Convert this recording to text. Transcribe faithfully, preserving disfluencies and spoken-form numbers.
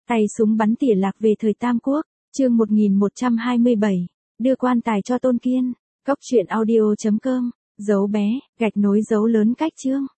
Tay súng bắn tỉa lạc về thời Tam Quốc, chương một nghìn một trăm hai mươi bảy, đưa quan tài cho Tôn Kiên, cốc truyện audio chấm com, dấu bé, gạch nối dấu lớn cách chương.